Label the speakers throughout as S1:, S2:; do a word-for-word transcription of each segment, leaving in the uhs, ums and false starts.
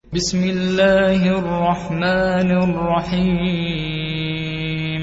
S1: بسم الله الرحمن الرحيم.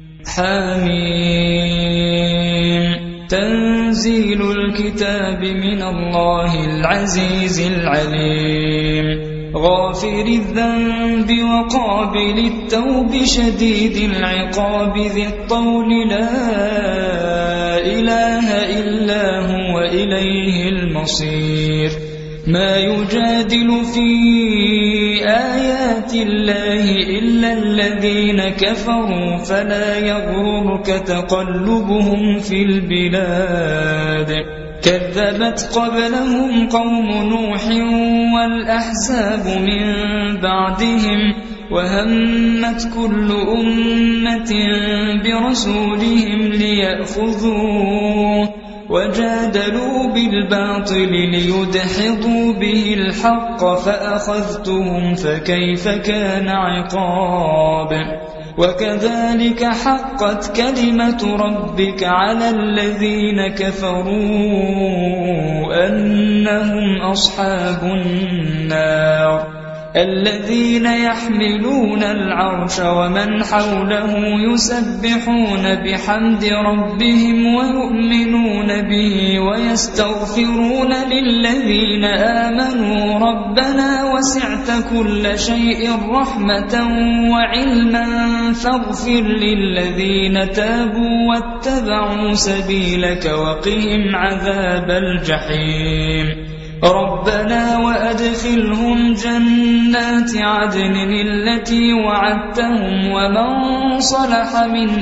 S1: حميم. تنزيل الكتاب من الله العزيز العليم، غافر الذنب وقابل التوب شديد العقاب ذي الطول لا إله إلا هو إليه المصير. ما يجادل في آيات الله إلا الذين كفروا فلا يغررك تقلبهم في البلاد. كذبت قبلهم قوم نوح والأحزاب من بعدهم، وهمت كل أمة برسولهم ليأخذوه، وجادلوا بالباطل ليدحضوا به الحق فأخذتهم فكيف كان عقاب. وكذلك حقت كلمة ربك على الذين كفروا أنهم أصحاب النار. الذين يحملون العرش ومن حوله يسبحون بحمد ربهم ويؤمنون به ويستغفرون للذين آمنوا ربنا وسعت كل شيء رحمة وعلما فاغفر للذين تابوا واتبعوا سبيلك وقهم عذاب الجحيم. ربنا وأدخلهم جنات عدن التي وعدتهم ومن صلح من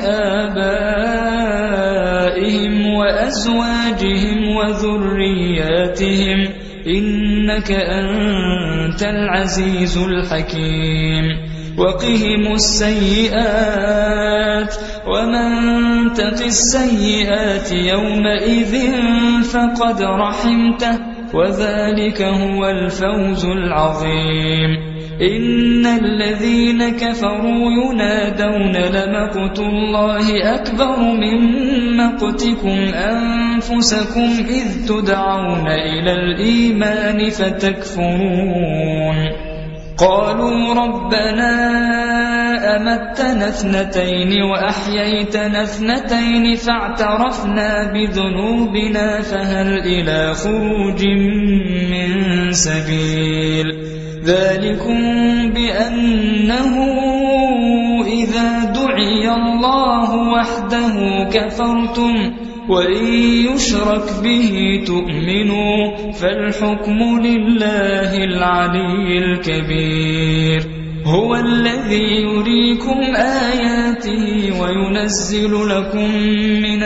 S1: آبائهم وأزواجهم وذرياتهم إنك أنت العزيز الحكيم. وقهم السيئات ومن تق السيئات يومئذ فقد رحمته وذلك هو الفوز العظيم. إن الذين كفروا ينادون لمقت الله أكبر من مقتكم أنفسكم إذ تدعون إلى الإيمان فتكفرون. قالوا ربنا أمتنا اثنتين وأحييتنا اثنتين فاعترفنا بذنوبنا فهل إلى خروج من سبيل. ذلكم بأنه إذا دعي الله وحده كفرتم وإن يشرك به تؤمنوا فالحكم لله العلي الكبير. هو الذي يريكم آياته وينزل لكم من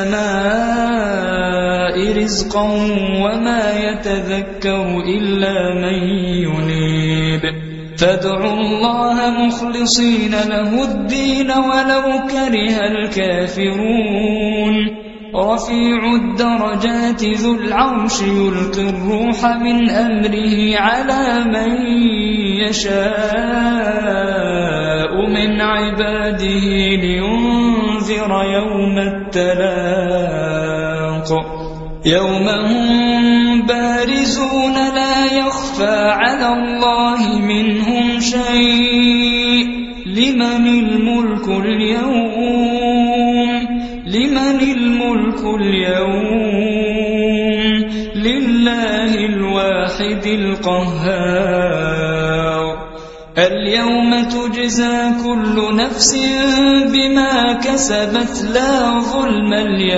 S1: السماء رزقا وما يتذكر إلا من ينيب. فادعوا الله مخلصين له الدين ولو كره الكافرون. رفيع الدرجات ذو العرش يلقي الروح من أمره على من يشاء من عباده لينذر يوم التلاق. يوم هم بارزون لا يخفى على الله منهم شيء. لمن الملك اليوم لمن الملك اليوم لله الواحد القهار. اليوم تجزى كل نفس بما كسبت لا ظلم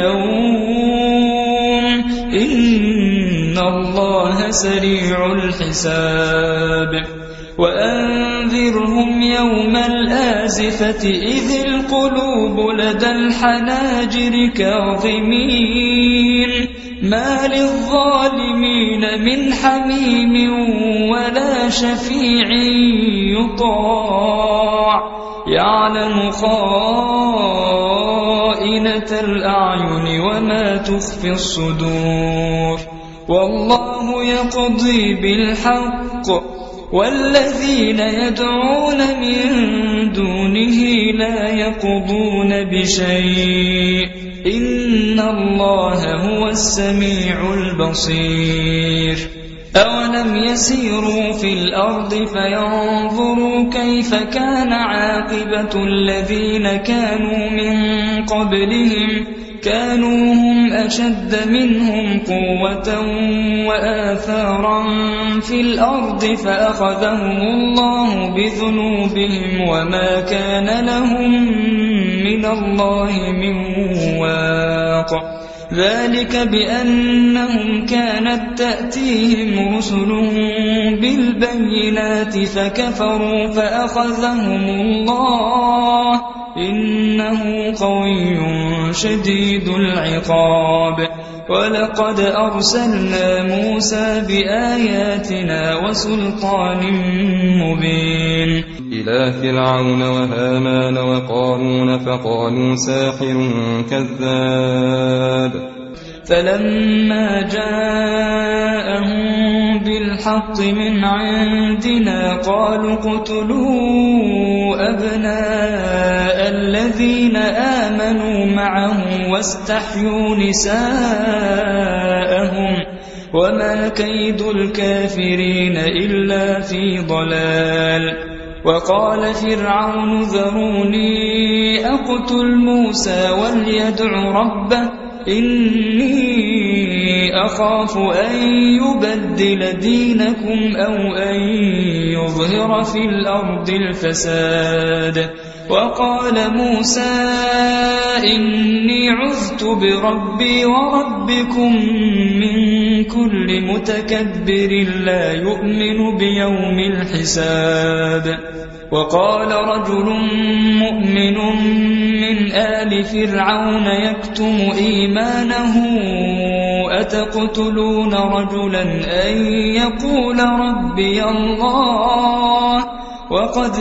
S1: اليوم إن الله سريع الحساب. وأنذرهم يوم الآزفة إذ القلوب لدى الحناجر كاظمين ما للظالمين من حميم ولا شفيع يطاع يعلم خائنة الأعين وما تخفي الصدور. والله يقضي بالحق والذين يدعون من دونه لا يقضون بشيء إن الله هو السميع البصير. أولم يسيروا في الأرض فينظروا كيف كان عاقبة الذين كانوا من قبلهم كانوا هم أشد منهم قوة وآثارا في الأرض فأخذهم الله بذنوبهم وما كان لهم من الله من واق ذلك بأنهم كانت تأتيهم رسلهم بالبينات فكفروا فأخذهم الله إنه قوي شديد العقاب ولقد أرسلنا موسى بآياتنا وسلطان مبين
S2: إلى فرعون وهامان وقارون فقالوا ساحر كذاب
S1: فلما جاءهم بالحق من عندنا قالوا اقتلوا أبناء الذين آمنوا معه واستحيوا نساءهم وما كيد الكافرين إلا في ضلال وقال فرعون ذروني أقتل موسى وليدع ربه إني أخاف أن يبدل دينكم أو أن يظهر في الأرض الفساد وقال موسى إني عذت بربي وربكم من كل متكبر لا يؤمن بيوم الحساب وقال رجل مؤمن من آل فرعون يكتم إيمانه أتقتلون رجلا أن يقول ربي الله وقد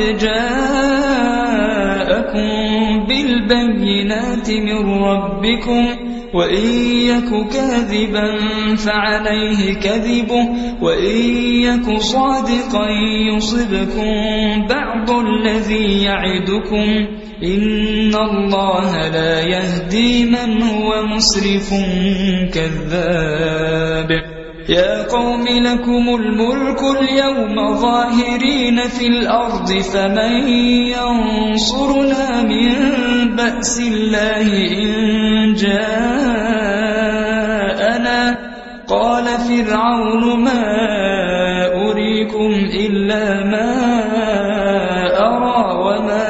S1: جاءكم بالبينات من ربكم وإن يك كاذبا فعليه كذبه وإن يك صادقا يصبكم بعض الذي يعدكم إن الله لا يهدي من هو مسرف كذاب يا قوم لكم الملك اليوم ظاهرين في الأرض فمن ينصرنا من بأس الله إن جاءنا قال فرعون ما أريكم إلا ما أرى وما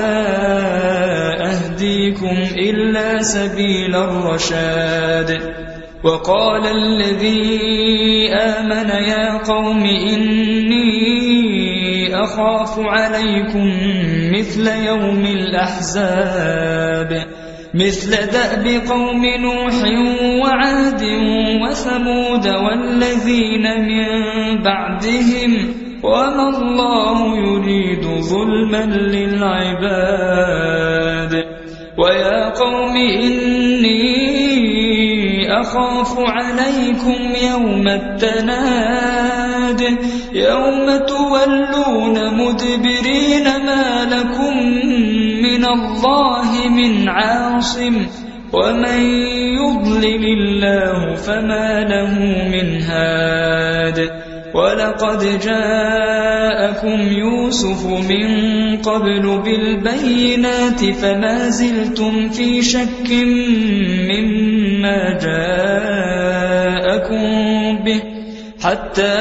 S1: أهديكم إلا سبيل الرشاد وقال الذي آمن يا قوم إني أخاف عليكم مثل يوم الأحزاب مثل دأب قوم نوح وعاد وثمود والذين من بعدهم وما الله يريد ظلما للعباد ويا قوم إني أخاف عليكم يوم التناد يوم تولون مدبرين ما لكم من الله من عاصم ومن يضلل الله فما له من هاد ولقد جاءكم يوسف من قبل بالبينات فما زلتم في شك مما جاءكم به حتى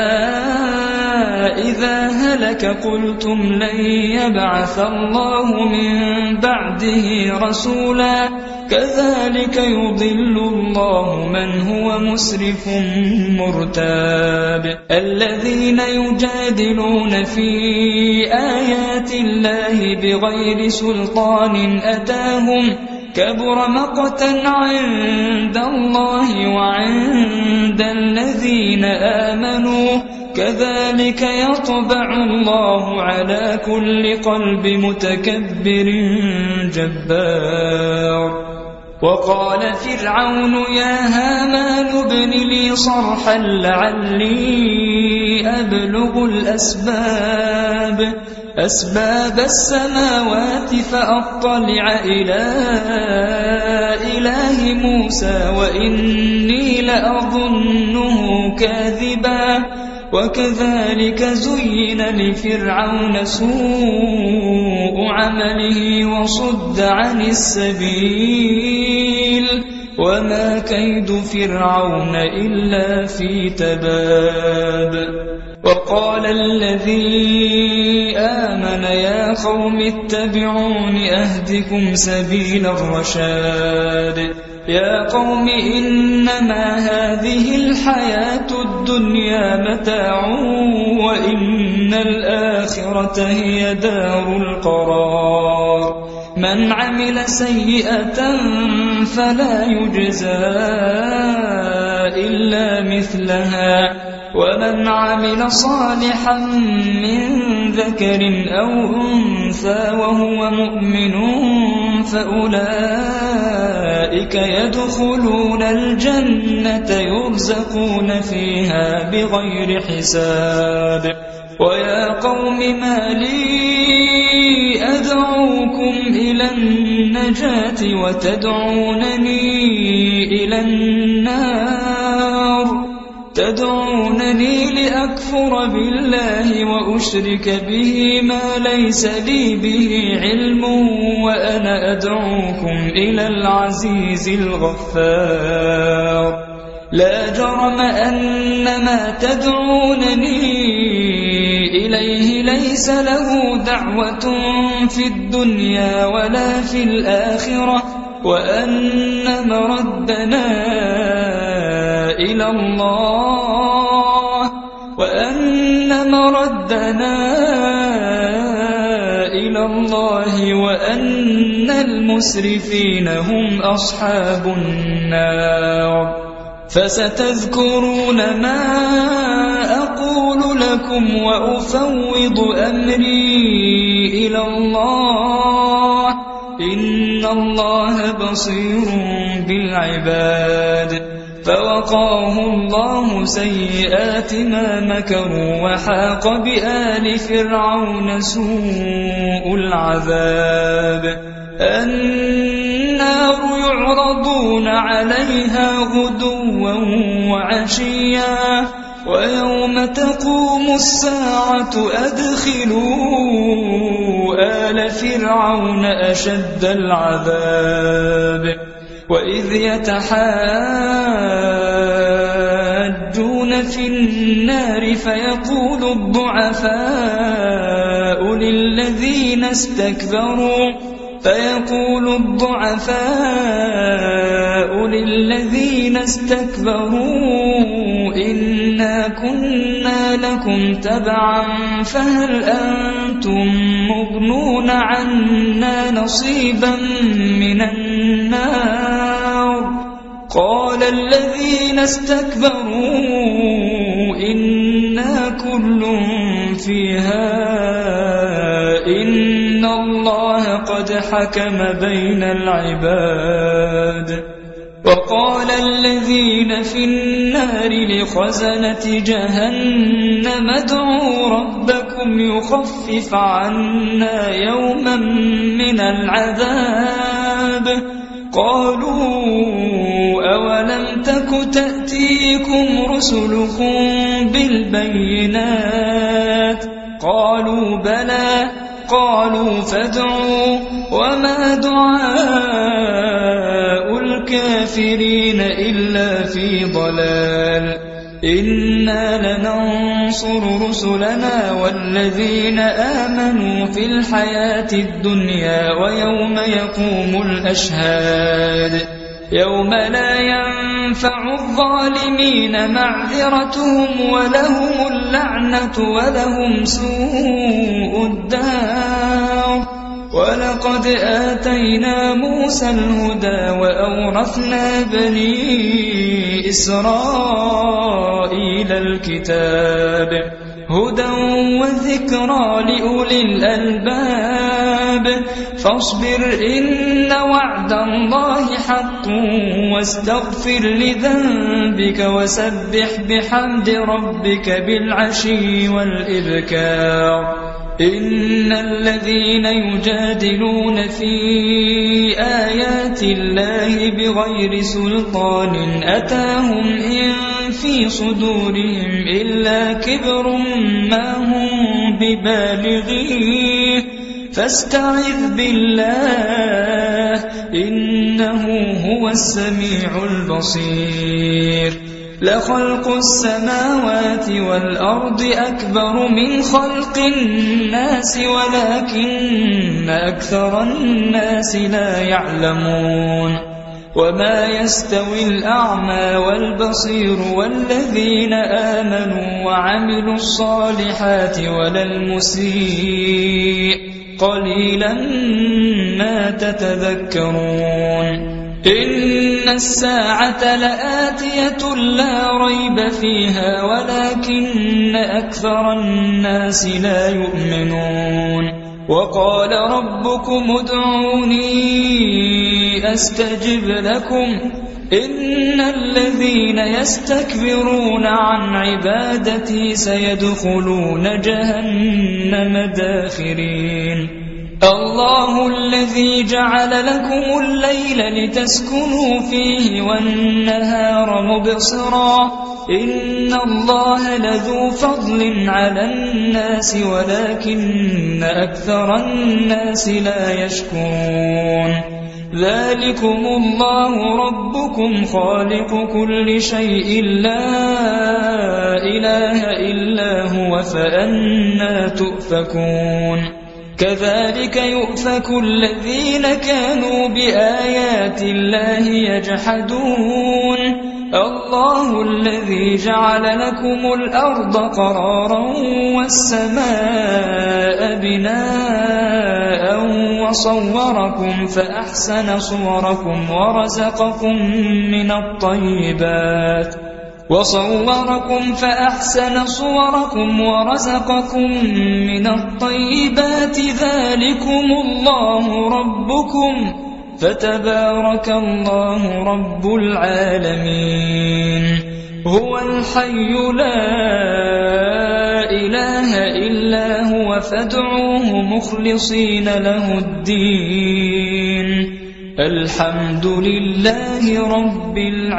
S1: إذا هلك قلتم لن يبعث الله من بعده رسولا كذلك يضل الله من هو مسرف مرتاب الذين يجادلون في آيات الله بغير سلطان أتاهم كبر مقتا عند الله وعند الذين آمنوا كذلك يطبع الله على كل قلب متكبر جبار وقال فرعون يا هامان ابن لي صرحا لعلي أبلغ الأسباب أسباب السماوات فأطلع إلى إله موسى وإني لأظنه كاذبا وكذلك زين لفرعون سوء عمله وصد عن السبيل وما كيد فرعون إلا في تباب وقال الذي آمن يا قوم اتبعون أهدكم سبيل الرشاد يا قوم إنما هذه الحياة الدنيا متاع وإن الآخرة هي دار القرار من عمل سيئة فلا يجزى إلا مثلها ومن عمل صالحا من ذكر أو أنثى وهو مؤمن فأولئك يدخلون الجنة يرزقون فيها بغير حساب ويا قوم ما لي أدعوكم إلى النجاة وتدعونني إلى النار تدعونني لأكفر بالله وأشرك به ما ليس لي به علم وأنا أدعوكم إلى العزيز الغفار لا جرم أن ما تدعونني إليه ليس له دعوة في الدنيا ولا في الآخرة وأن مردنا إلى الله وأن مردنا إلى الله وأن المسرفين هم أصحاب النار فستذكرون ما أقول لكم وأفوض أمري إلى الله إن الله بصير بالعباد فوقاه الله سيئات ما مكروا وحاق بآل فرعون سوء العذاب النار يعرضون عليها غدوا وعشيا ويوم تقوم الساعة أدخلوا آل فرعون أشد العذاب وإذ يتحاجون في النار فيقول الضعفاء للذين استكبروا فيقول الضعفاء للذين استكبروا إنا كنا لكم تبعا فهل أنتم مغنون عنا نصيبا من النار قال الذين استكبروا إنا كل فيها إن الله قد حكم بين العباد وقال الذين في النار لخزنة جهنم ادعوا ربكم يخفف عنا يوما من العذاب قالوا أولم تك تأتيكم رسلكم بالبينات قالوا بلى قالوا فادعوا وما دعاء الكافرين إلا في ضلال إنا لننصر رسلنا والذين آمنوا في الحياة الدنيا ويوم يقوم الأشهاد يوم لا ينفع الظالمين معذرتهم ولهم اللعنة ولهم سوء الدار ولقد آتينا موسى الهدى وأورثنا بني إسرائيل الكتاب هدى وذكرى لأولي الألباب فاصبر إن وعد الله حق واستغفر لذنبك وسبح بحمد ربك بالعشي والإبكار إن الذين يجادلون في آيات الله بغير سلطان أتاهم إن في صدورهم إلا كبر ما هم ببالغيه فاستعذ بالله إنه هو السميع البصير لخلق السماوات والأرض أكبر من خلق الناس ولكن أكثر الناس لا يعلمون وما يستوي الأعمى والبصير والذين آمنوا وعملوا الصالحات ولا المسيء قليلا ما تتذكرون إن الساعة لآتية لا ريب فيها ولكن أكثر الناس لا يؤمنون وقال ربكم ادعوني أستجب لكم إن الذين يستكبرون عن عبادتي سيدخلون جهنم داخرين الله الذي جعل لكم الليل لتسكنوا فيه والنهار مبصرا إن الله لذو فضل على الناس ولكن أكثر الناس لا يشكرون ذلكم الله ربكم خالق كل شيء لا إله إلا هو فأنى تؤفكون كذلك يؤفك الذين كانوا بآيات الله يجحدون الله الذي جعل لكم الأرض قرارا والسماء بناء وصوركم فأحسن صوركم ورزقكم من الطيبات وصوركم فأحسن صوركم ورزقكم من الطيبات ذلكم الله ربكم فتبارك الله رب العالمين هو الحي لا إله إلا هو فادعوه مخلصين له الدين الحمد لله رب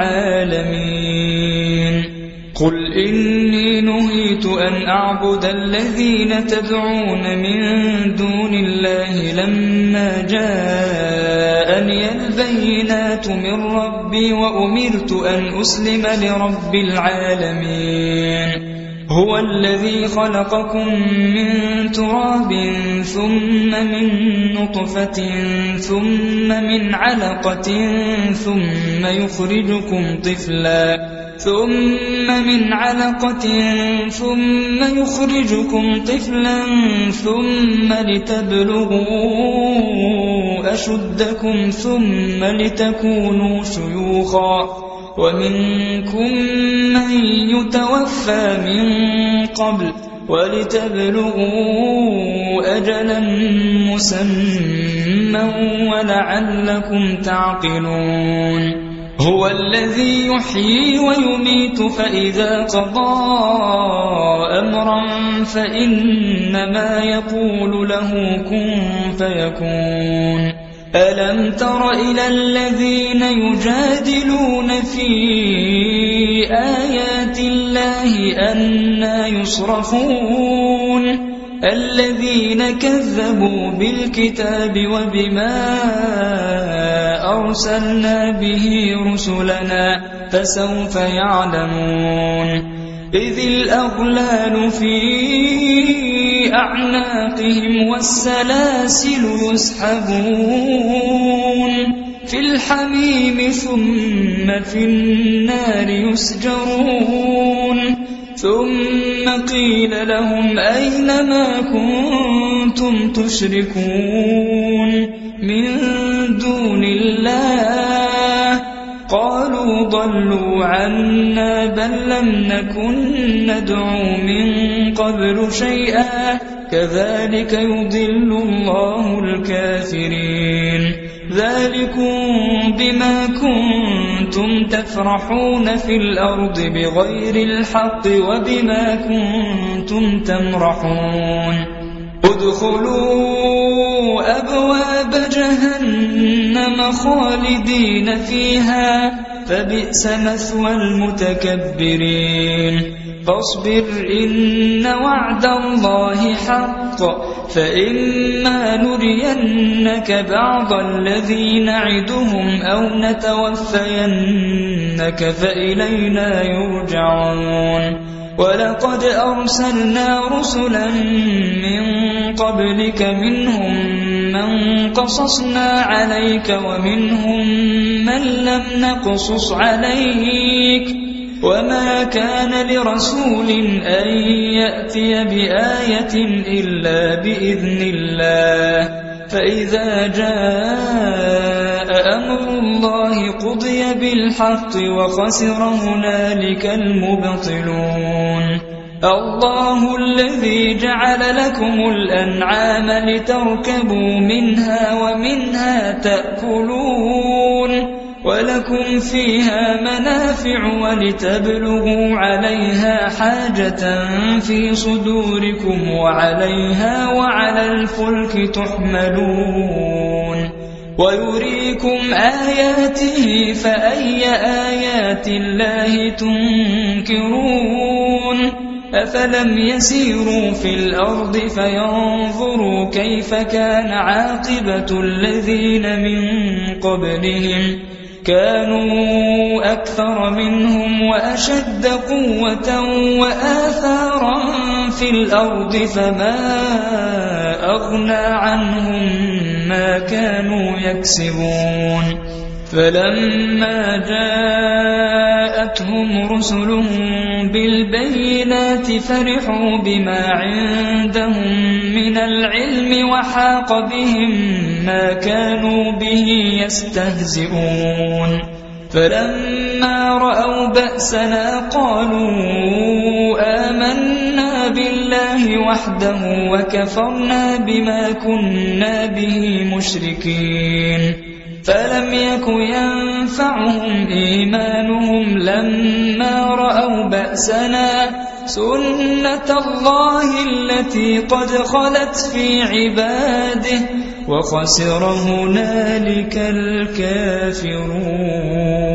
S1: العالمين قل إني نهيت أن أعبد الذين تدعون من دون الله لما جاءني البينات من ربي وأمرت أن أسلم لرب العالمين هو الذي خلقكم من تراب ثم من نطفة ثم من علقة ثم يخرجكم طفلا ثم من علقة ثم يخرجكم طفلا ثم لتبلغوا أشدكم ثم لتكونوا شيوخا ومنكم من يتوفى من قبل ولتبلغوا أجلا مسمى ولعلكم تعقلون هو الذي يحيي ويميت فإذا قضى أمرا فإنما يقول له كن فيكون ألم تر إلى الذين يجادلون في آيات الله أنى يصرفون الذين كذبوا بالكتاب وبما أرسلنا به رسلنا فسوف يعلمون إذ الأغلال في أعناقهم والسلاسل يسحبون في الحميم ثم في النار يسجرون ثم قيل لهم أين ما كنتم تشركون من دون الله قالوا ضلوا عنا بل لم نكن ندعو من قبل شيئا كذلك يضل الله الكافرين ذلكم بما كنتم تفرحون في الأرض بغير الحق وبما كنتم تمرحون ادخلوا أبواب جهنم خالدين فيها فبئس مثوى المتكبرين فاصبر إن وعد الله حق فإما نرينك بعض الذي نعدهم أو نتوفينك فإلينا يرجعون ولقد أرسلنا رسلا من قبلك منهم من قصصنا عليك ومنهم من لم نقصص عليك وما كان لرسول أن يأتي بآية إلا بإذن الله فإذا جاء أمر الله قضي بالحق وخسر هنالك المبطلون الله الذي جعل لكم الأنعام لتركبوا منها ومنها تأكلون ولكم فيها منافع ولتبلغوا عليها حاجة في صدوركم وعليها وعلى الفلك تحملون ويريكم آياته فأي آيات الله تنكرون أفلم يسيروا في الأرض فينظروا كيف كان عاقبة الذين من قبلهم كانوا أكثر منهم وأشد قوة وآثارا في الأرض فما أغنى عنهم ما كانوا يكسبون فلما جاءتهم رسلهم بالبينات فرحوا بما عندهم من العلم وحاق بهم ما كانوا به يستهزئون فلما رأوا بأسنا قالوا آمنا بالله وحده وكفرنا بما كنا به مشركين فلم يك ينفعهم إيمانهم لما رأوا بأسنا سنة الله التي قد خلت في عباده وخسر هنالك الكافرون